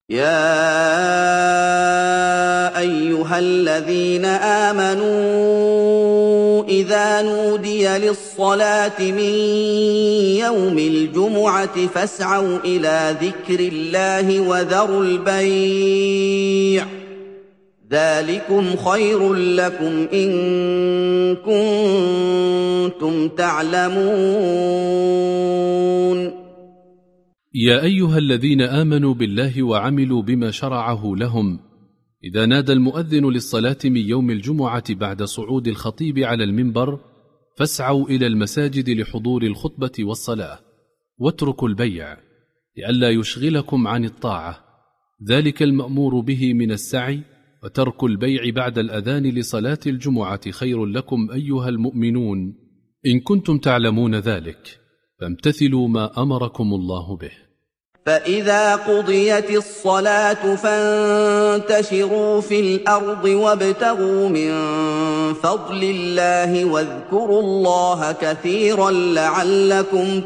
يَا أَيُّهَا الَّذِينَ آمَنُوا إِذَا نُودِيَ لِلصَّلَاةِ مِن يَوْمِ الْجُمُعَةِ فَاسْعَوْا إِلَىٰ ذِكْرِ اللَّهِ وَذَرُوا الْبَيْعَ ۚ ذَٰلِكُمْ خَيْرٌ لَّكُمْ إِن كُنتُمْ تَعْلَمُونَ. يا أيها الذين آمنوا بالله وعملوا بما شرعه لهم، إذا نادى المؤذن للصلاة من يوم الجمعة بعد صعود الخطيب على المنبر فاسعوا إلى المساجد لحضور الخطبة والصلاة، واتركوا البيع لئلا يشغلكم عن الطاعة، ذلك المأمور به من السعي، وترك البيع بعد الأذان لصلاة الجمعة خير لكم أيها المؤمنون إن كنتم تعلمون ذلك، فامتثلوا ما أمركم الله به. فإذا قضيت الصلاة فانتشروا في الأرض وابتغوا من فضل الله واذكروا الله كثيرا لعلكم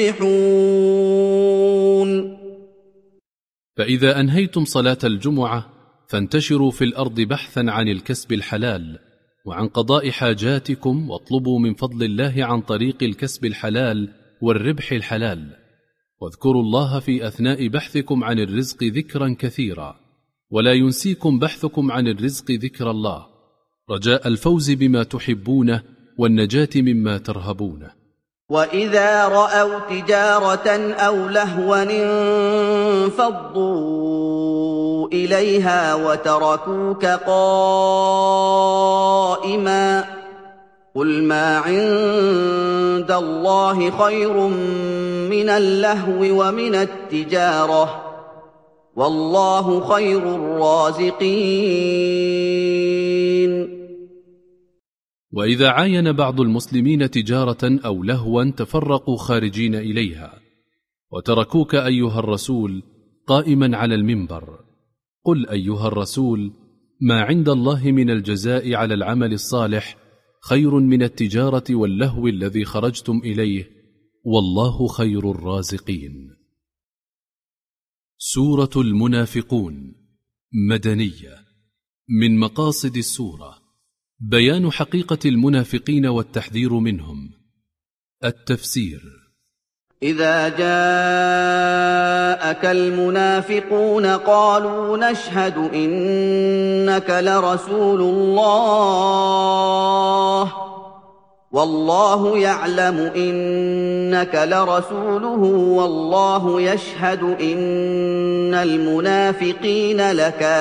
تفلحون. فإذا أنهيتم صلاة الجمعة فانتشروا في الأرض بحثا عن الكسب الحلال وعن قضاء حاجاتكم، واطلبوا من فضل الله عن طريق الكسب الحلال والربح الحلال، واذكروا الله في أثناء بحثكم عن الرزق ذكرا كثيرا، ولا ينسيكم بحثكم عن الرزق ذكر الله، رجاء الفوز بما تحبونه والنجاة مما ترهبونه. وإذا رأوا تجارة أو لهوا انفضوا إليها وتركوك قائما، قل ما عند الله خير من اللهو ومن التجارة، والله خير الرازقين. وإذا عاين بعض المسلمين تجارة أو لهوا تفرقوا خارجين إليها وتركوك أيها الرسول قائما على المنبر، قل أيها الرسول ما عند الله من الجزاء على العمل الصالح خير من التجارة واللهو الذي خرجتم إليه، والله خير الرازقين. سورة المنافقون مدنية. من مقاصد السورة بيان حقيقة المنافقين والتحذير منهم. التفسير: إذا جاءك المنافقون قالوا نشهد إنك لرسول الله والله يعلم إنك لرسوله والله يشهد إن المنافقين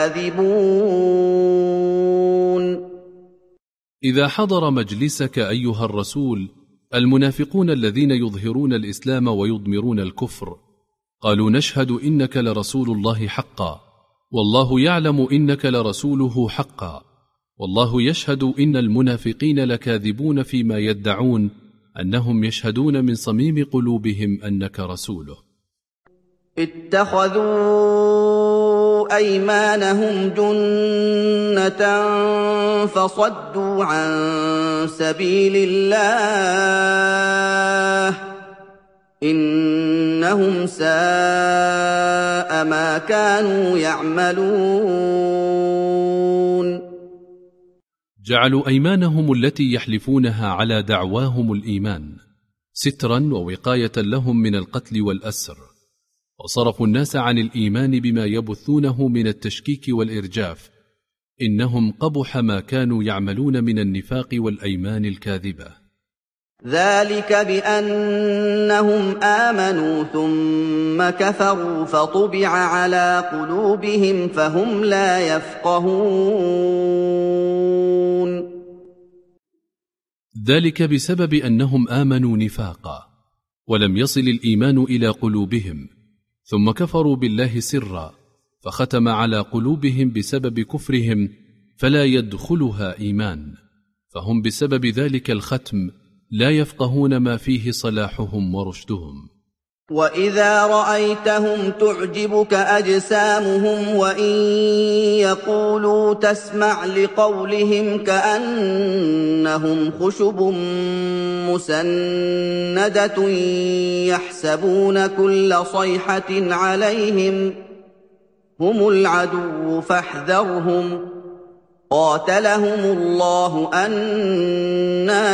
لكاذبون. إذا حضر مجلسك أيها الرسول المنافقون الذين يظهرون الإسلام ويضمرون الكفر، قالوا نشهد إنك لرسول الله حقا والله يعلم إنك لرسوله حقا والله يشهد إن المنافقين لكاذبون فيما يدعون أنهم يشهدون من صميم قلوبهم أنك رسوله. اتخذوا أيمانهم جنة فصدوا عن سبيل الله إنهم ساء ما كانوا يعملون. جعلوا أيمانهم التي يحلفونها على دعواهم الإيمان سترا ووقاية لهم من القتل والأسر، وصرفوا الناس عن الإيمان بما يبثونه من التشكيك والإرجاف، إنهم قبح ما كانوا يعملون من النفاق والأيمان الكاذبة. ذلك بأنهم آمنوا ثم كفروا فطبع على قلوبهم فهم لا يفقهون. ذلك بسبب أنهم آمنوا نفاقا ولم يصل الإيمان إلى قلوبهم، ثم كفروا بالله سرا فختم على قلوبهم بسبب كفرهم فلا يدخلها إيمان، فهم بسبب ذلك الختم لا يفقهون ما فيه صلاحهم ورشدهم. وإذا رأيتهم تعجبك أجسامهم وإن يقولوا تسمع لقولهم كأنهم خشب مسندة يحسبون كل صيحة عليهم هم العدو فاحذرهم قاتلهم الله أنى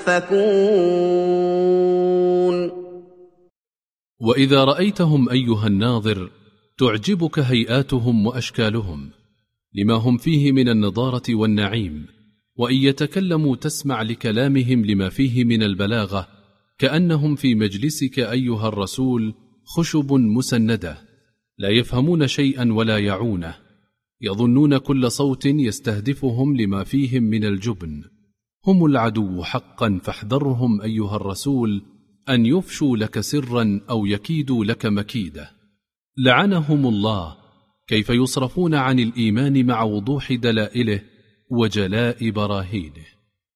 يؤفكون وإذا رأيتهم أيها الناظر تعجبك هيئاتهم وأشكالهم لما هم فيه من النضارة والنعيم، وإن يتكلموا تسمع لكلامهم لما فيه من البلاغة، كأنهم في مجلسك أيها الرسول خشب مسندة لا يفهمون شيئا ولا يعونه، يظنون كل صوت يستهدفهم لما فيهم من الجبن. هم العدو حقا فاحذرهم أيها الرسول أن يفشوا لك سرا أو يكيدوا لك مكيدة. لعنهم الله، كيف يصرفون عن الإيمان مع وضوح دلائله وجلاء براهينه.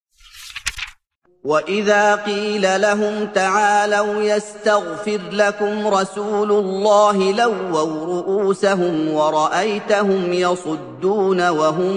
وإذا قيل لهم تعالوا يستغفر لكم رسول الله لووا رؤوسهم ورأيتهم يصدون وهم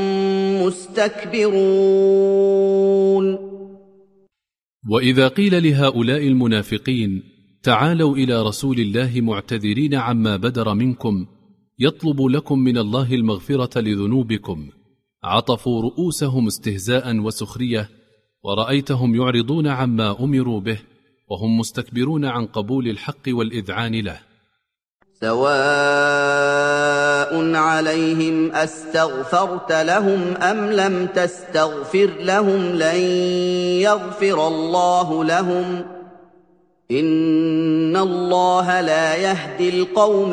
مستكبرون. وإذا قيل لهؤلاء المنافقين تعالوا إلى رسول الله معتذرين عما بدر منكم يطلب لكم من الله المغفرة لذنوبكم، عطفوا رؤوسهم استهزاء وسخرية، ورأيتهم يعرضون عما أمروا به وهم مستكبرون عن قبول الحق والإذعان له. سواء عليهم أستغفرت لهم أم لم تستغفر لهم لن يغفر الله لهم إن الله لا يهدي القوم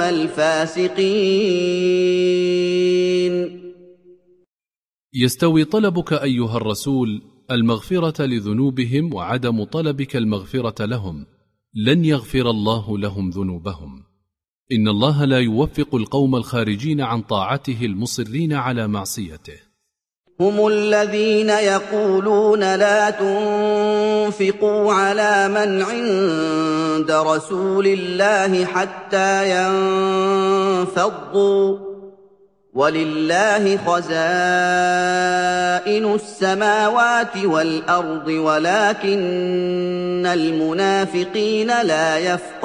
الفاسقين. يستوي طلبك أيها الرسول المغفرة لذنوبهم وعدم طلبك المغفرة لهم، لن يغفر الله لهم ذنوبهم. إن الله لا يوفق القوم الخارجين عن طاعته المصرين على معصيته. هم الذين يقولون لا تنفقوا على من عند رسول الله حتى ينفضوا ولله خزائن السماوات والأرض ولكن المنافقين لا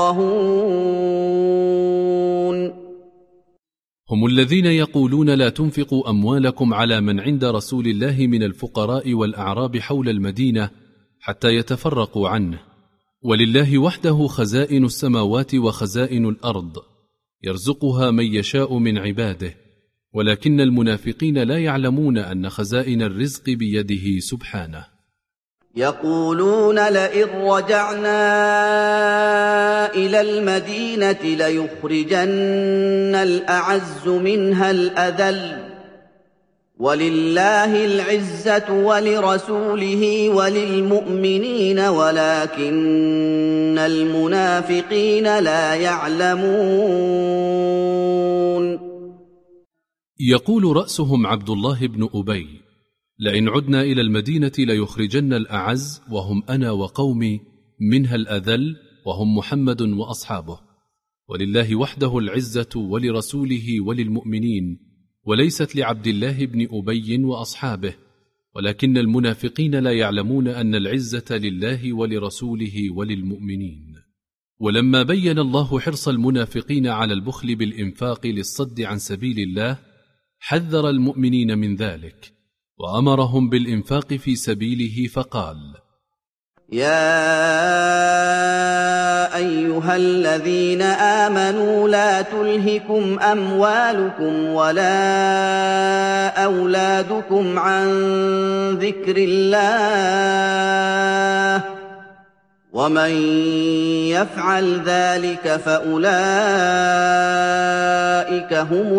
يفقهون. هم الذين يقولون لا تنفقوا أموالكم على من عند رسول الله من الفقراء والأعراب حول المدينة حتى يتفرقوا عنه، ولله وحده خزائن السماوات وخزائن الأرض يرزقها من يشاء من عباده، ولكن المنافقين لا يعلمون أن خزائن الرزق بيده سبحانه. يقولون لئن رجعنا إلى المدينة ليخرجن الأعز منها الأذل ولله العزة ولرسوله وللمؤمنين ولكن المنافقين لا يعلمون. يقول رأسهم عبد الله بن أبي لئن عدنا إلى المدينة ليخرجن الأعز وهم أنا وقومي منها الأذل وهم محمد وأصحابه، ولله وحده العزة ولرسوله وللمؤمنين، وليست لعبد الله بن أبي وأصحابه، ولكن المنافقين لا يعلمون أن العزة لله ولرسوله وللمؤمنين. ولما بين الله حرص المنافقين على البخل بالإنفاق للصد عن سبيل الله حذر المؤمنين من ذلك وأمرهم بالإنفاق في سبيله فقال: يا أيها الذين آمنوا لا تلهكم أموالكم ولا أولادكم عن ذكر الله ومن يفعل ذلك فأولئك هم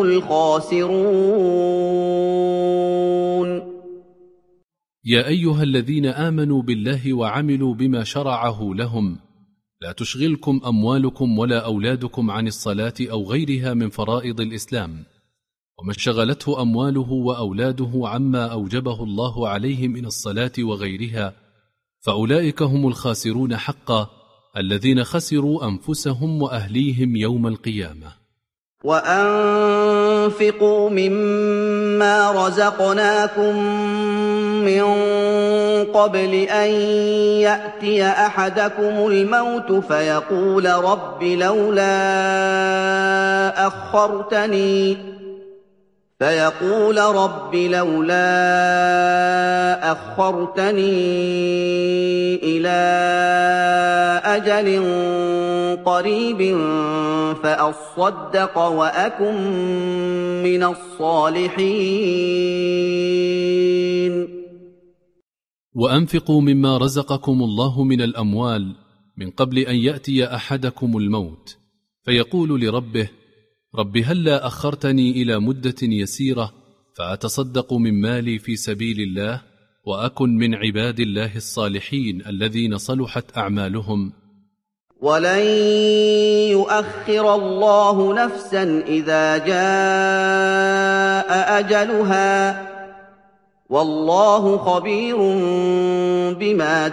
الخاسرون. يا أيها الذين آمنوا بالله وعملوا بما شرعه لهم لا تشغلكم أموالكم ولا أولادكم عن الصلاة أو غيرها من فرائض الإسلام، ومن شغلته أمواله وأولاده عما أوجبه الله عليه من الصلاة وغيرها فأولئك هم الخاسرون حقا، الذين خسروا أنفسهم وأهليهم يوم القيامة. وأنفقوا مما رزقناكم من قبل أن يأتي أحدكم الموت فيقول رب لولا أخرتني إلى أجل قريب فأصدق وأكن من الصالحين. وأنفقوا مما رزقكم الله من الأموال من قبل أن يأتي أحدكم الموت فيقول لربه رب هلا أخرتني إلى مدة يسيرة فأتصدق من مالي في سبيل الله وأكن من عباد الله الصالحين الذين صلحت أعمالهم. ولن يؤخر الله نفسا إذا جاء أجلها والله خبير بما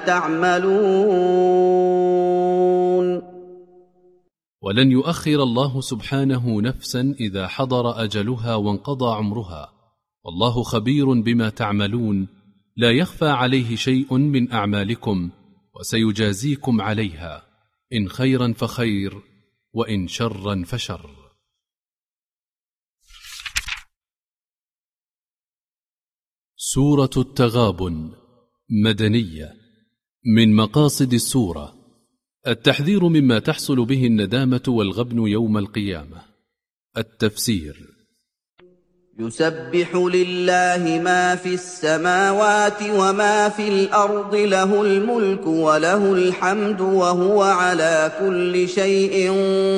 تعملون. ولن يؤخر الله سبحانه نفسا إذا حضر أجلها وانقضى عمرها والله خبير بما تعملون، لا يخفى عليه شيء من أعمالكم وسيجازيكم عليها إن خيرا فخير وإن شرا فشر. سورة التغابن مدنية. من مقاصد السورة التحذير مما تحصل به الندامة والغبن يوم القيامة. التفسير: يسبح لله ما في السماوات وما في الأرض له الملك وله الحمد وهو على كل شيء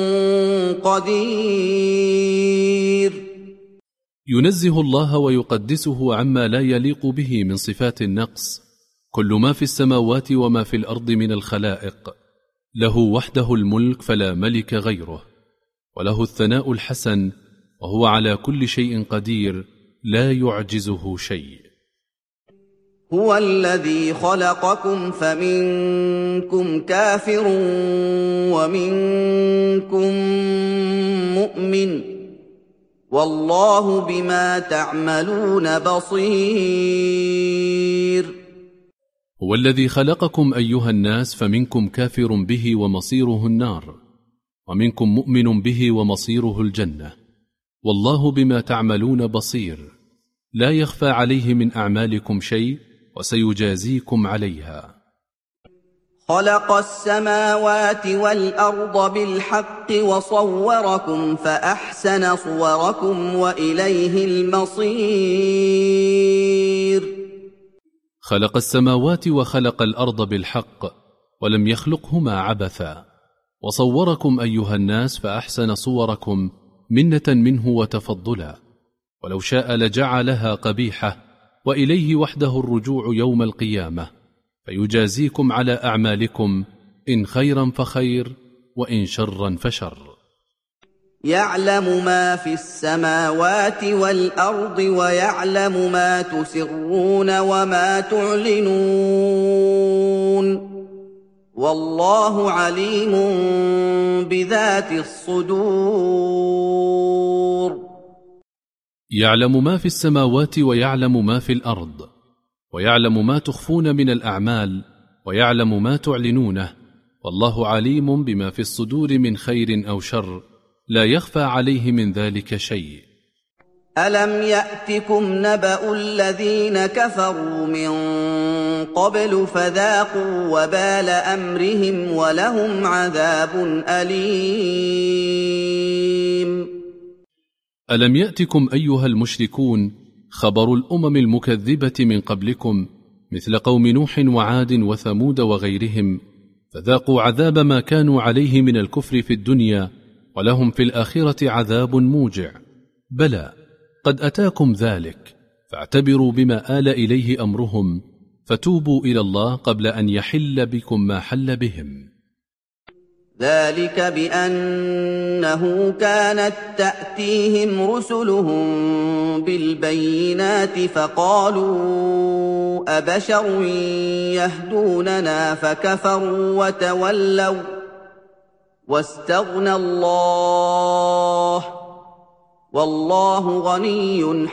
قدير. ينزه الله ويقدسه عما لا يليق به من صفات النقص. كل ما في السماوات وما في الأرض من الخلائق له وحده الملك فلا ملك غيره، وله الثناء الحسن وهو على كل شيء قدير لا يعجزه شيء. هو الذي خلقكم فمنكم كافر ومنكم مؤمن والله بما تعملون بصير. هو الذي خلقكم أيها الناس فمنكم كافر به ومصيره النار ومنكم مؤمن به ومصيره الجنة والله بما تعملون بصير، لا يخفى عليه من أعمالكم شيء وسيجازيكم عليها. خلق السماوات والأرض بالحق وصوركم فأحسن صوركم وإليه المصير. خلق السماوات وخلق الأرض بالحق ولم يخلقهما عبثا، وصوركم أيها الناس فأحسن صوركم منة منه وتفضلا، ولو شاء لجعلها قبيحة، وإليه وحده الرجوع يوم القيامة فيجازيكم على أعمالكم إن خيرا فخير وإن شرا فشر. يعلم ما في السماوات والأرض ويعلم ما تسرون وما تعلنون والله عليم بذات الصدور. يعلم ما في السماوات ويعلم ما في الأرض ويعلم ما تخفون من الأعمال ويعلم ما تعلنونه والله عليم بما في الصدور من خير أو شر، لا يخفى عليه من ذلك شيء. ألم يأتكم نبأ الذين كفروا من قبل فذاقوا وبال أمرهم ولهم عذاب أليم. ألم يأتكم أيها المشركون خبر الأمم المكذبة من قبلكم مثل قوم نوح وعاد وثمود وغيرهم، فذاقوا عذاب ما كانوا عليه من الكفر في الدنيا ولهم في الآخرة عذاب موجع؟ بلى، قد أتاكم ذلك، فاعتبروا بما آل إليه أمرهم، فتوبوا إلى الله قبل أن يحل بكم ما حل بهم. ذلك بأنه كانت تأتيهم رسلهم بالبينات فقالوا أبشر يهدوننا فكفروا وتولوا واستغنى الله والله غني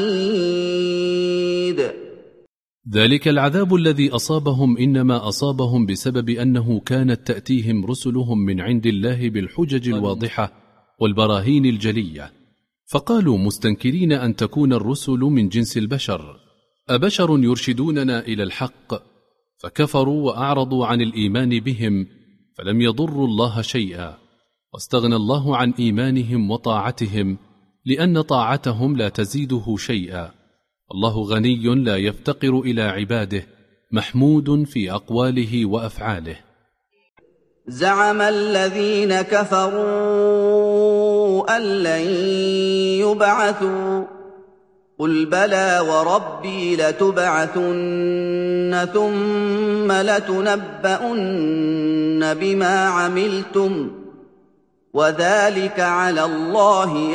حميد. ذلك العذاب الذي أصابهم إنما أصابهم بسبب أنه كانت تأتيهم رسلهم من عند الله بالحجج الواضحة والبراهين الجلية، فقالوا مستنكرين أن تكون الرسل من جنس البشر، أبشر يرشدوننا إلى الحق؟ فكفروا وأعرضوا عن الإيمان بهم، فلم يضروا الله شيئا، واستغنى الله عن إيمانهم وطاعتهم، لأن طاعتهم لا تزيده شيئا. الله غني لا يفتقر إلى عباده، محمود في أقواله وأفعاله. زعم الذين كفروا أن لن يبعثوا، قل بلى وربي لتبعثن ثم لتنبؤن بما عملتم وذلك على الله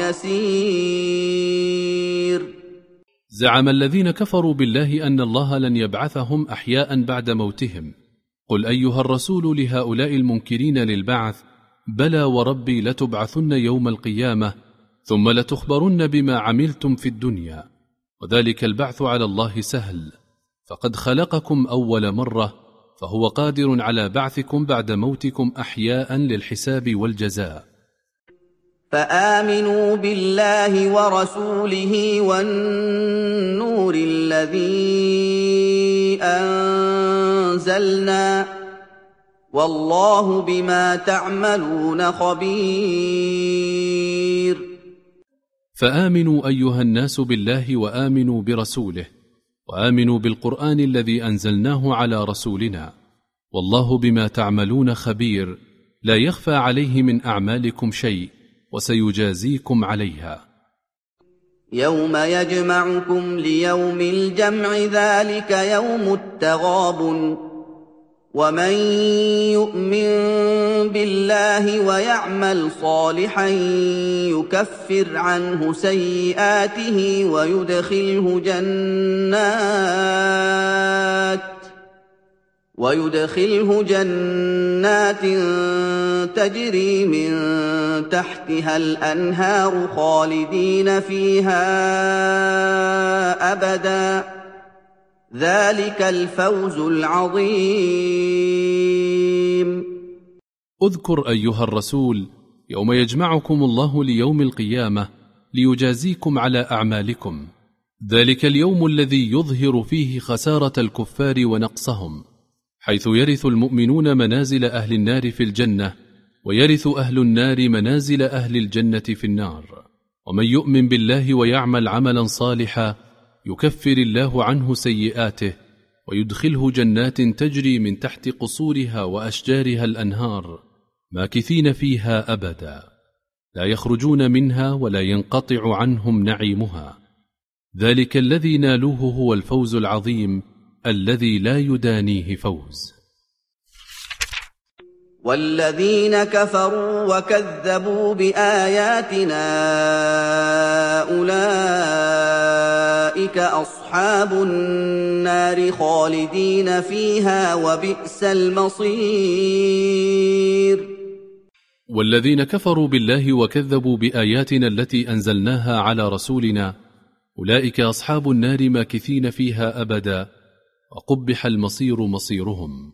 يسير. زعم الذين كفروا بالله أن الله لن يبعثهم أحياء بعد موتهم. قل أيها الرسول لهؤلاء المنكرين للبعث: بلى وربي لتبعثن يوم القيامة ثم لتخبرن بما عملتم في الدنيا، وذلك البعث على الله سهل، فقد خلقكم أول مرة، فهو قادر على بعثكم بعد موتكم أحياء للحساب والجزاء. فآمنوا بالله ورسوله والنور الذي أنزلنا، والله بما تعملون خبير. فآمنوا أيها الناس بالله وآمنوا برسوله، وآمنوا بالقرآن الذي أنزلناه على رسولنا، والله بما تعملون خبير، لا يخفى عليه من أعمالكم شيء، وسيجازيكم عليها. يوم يجمعكم ليوم الجمع ذلك يوم التغابن، ومن يؤمن بالله ويعمل صالحا يكفر عنه سيئاته ويدخله جنات تجري من تحتها الأنهار خالدين فيها أبدا، ذلك الفوز العظيم. اذكر أيها الرسول يوم يجمعكم الله ليوم القيامة ليجازيكم على أعمالكم، ذلك اليوم الذي يظهر فيه خسارة الكفار ونقصهم، حيث يرث المؤمنون منازل أهل النار في الجنة، ويرث أهل النار منازل أهل الجنة في النار. ومن يؤمن بالله ويعمل عملا صالحا يكفر الله عنه سيئاته، ويدخله جنات تجري من تحت قصورها وأشجارها الأنهار، ماكثين فيها أبدا، لا يخرجون منها ولا ينقطع عنهم نعيمها، ذلك الذي نالوه هو الفوز العظيم الذي لا يدانيه فوز. والذين كفروا وكذبوا بآياتنا أولئك أصحاب النار خالدين فيها وبئس المصير. والذين كفروا بالله وكذبوا بآياتنا التي أنزلناها على رسولنا أولئك أصحاب النار ماكثين فيها أبدا، وقبح المصير مصيرهم.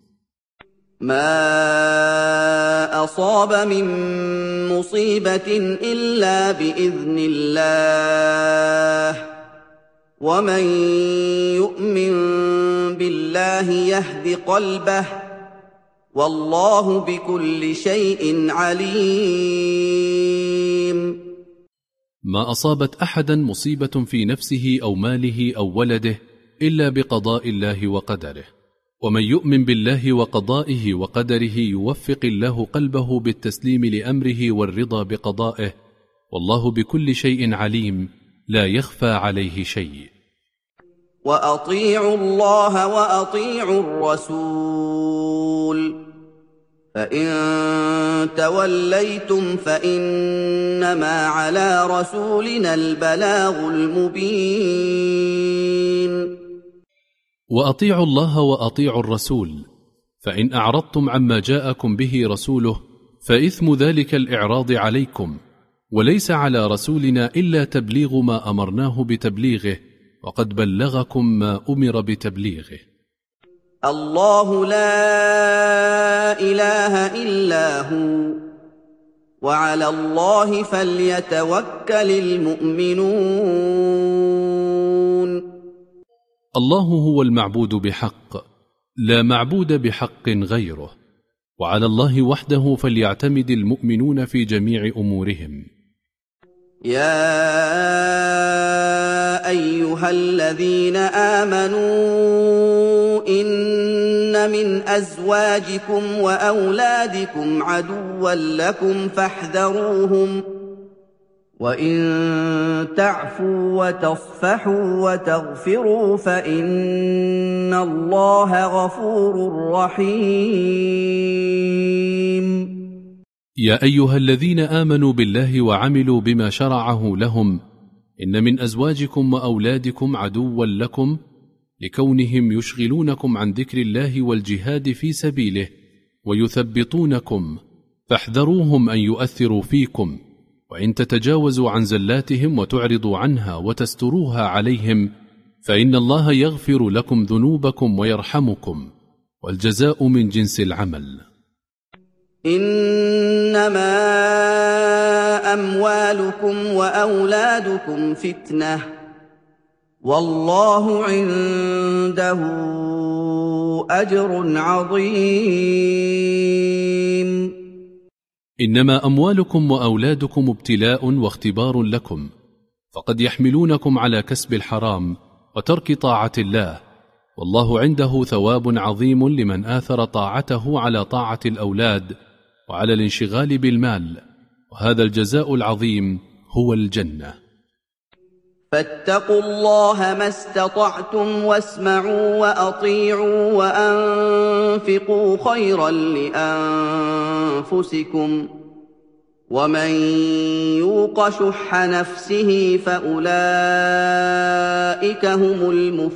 ما أصاب من مصيبة إلا بإذن الله، ومن يؤمن بالله يهد قلبه، والله بكل شيء عليم. ما أصابت أحدا مصيبة في نفسه أو ماله أو ولده إلا بقضاء الله وقدره، ومن يؤمن بالله وقضائه وقدره يوفق الله قلبه بالتسليم لأمره والرضا بقضائه، والله بكل شيء عليم، لا يخفى عليه شيء. وأطيعوا الله وأطيعوا الرسول، فإن توليتم فإنما على رسولنا البلاغ المبين. وأطيعوا الله وأطيعوا الرسول، فإن أعرضتم عما جاءكم به رسوله فإثم ذلك الإعراض عليكم، وليس على رسولنا إلا تبليغ ما أمرناه بتبليغه، وقد بلغكم ما أمر بتبليغه. الله لا إله إلا هو وعلى الله فليتوكل المؤمنون. الله هو المعبود بحق، لا معبود بحق غيره، وعلى الله وحده فليعتمد المؤمنون في جميع أمورهم. يا أيها الذين آمنوا إن من أزواجكم وأولادكم عدوا لكم فاحذروهم، وإن تعفوا وتصفحوا وتغفروا فإن الله غفور رحيم. يا أيها الذين آمنوا بالله وعملوا بما شرعه لهم، إن من أزواجكم وأولادكم عدوا لكم لكونهم يشغلونكم عن ذكر الله والجهاد في سبيله ويثبطونكم، فاحذروهم أن يؤثروا فيكم، وإن تتجاوزوا عن زلاتهم وتعرضوا عنها وتستروها عليهم فإن الله يغفر لكم ذنوبكم ويرحمكم، والجزاء من جنس العمل. إنما أموالكم وأولادكم فتنة والله عنده أجر عظيم. إنما أموالكم وأولادكم ابتلاء واختبار لكم، فقد يحملونكم على كسب الحرام وترك طاعة الله، والله عنده ثواب عظيم لمن آثر طاعته على طاعة الأولاد وعلى الانشغال بالمال، وهذا الجزاء العظيم هو الجنة. فاتقوا الله ما استطعتم واسمعوا وأطيعوا وأنفقوا خيرا لأنفسكم، ومن يوق شح نفسه فأولئك هم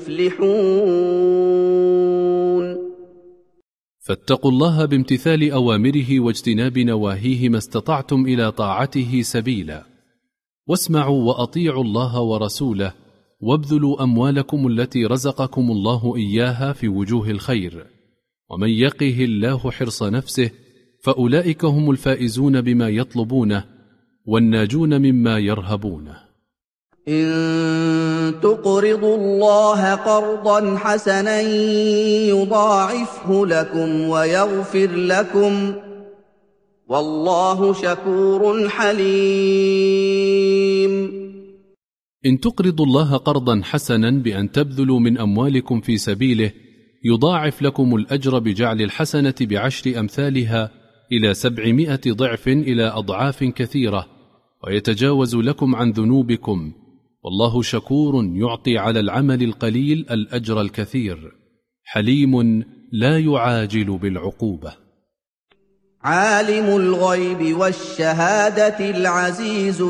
المفلحون. فاتقوا الله بامتثال أوامره واجتناب نواهيه ما استطعتم إلى طاعته سبيلا، واسمعوا وأطيعوا الله ورسوله، وابذلوا أموالكم التي رزقكم الله إياها في وجوه الخير، ومن يقه الله حرص نفسه فأولئك هم الفائزون بما يطلبونه والناجون مما يرهبونه. إن تقرضوا الله قرضا حسنا يضاعفه لكم ويغفر لكم والله شكور حليم. إن تقرضوا الله قرضا حسنا بأن تبذلوا من أموالكم في سبيله يضاعف لكم الأجر بجعل الحسنة ب10 أمثالها إلى 700 ضعف إلى أضعاف كثيرة، ويتجاوز لكم عن ذنوبكم، والله شكور يعطي على العمل القليل الأجر الكثير، حليم لا يعاجل بالعقوبة. عالم الغيب والشهادة العزيز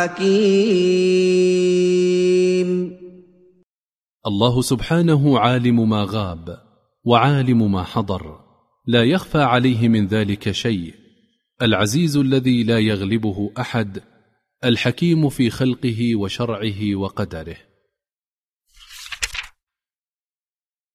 الحكيم. الله سبحانه عالم ما غاب وعالم ما حضر، لا يخفى عليه من ذلك شيء، العزيز الذي لا يغلبه أحد، الحكيم في خلقه وشرعه وقدره.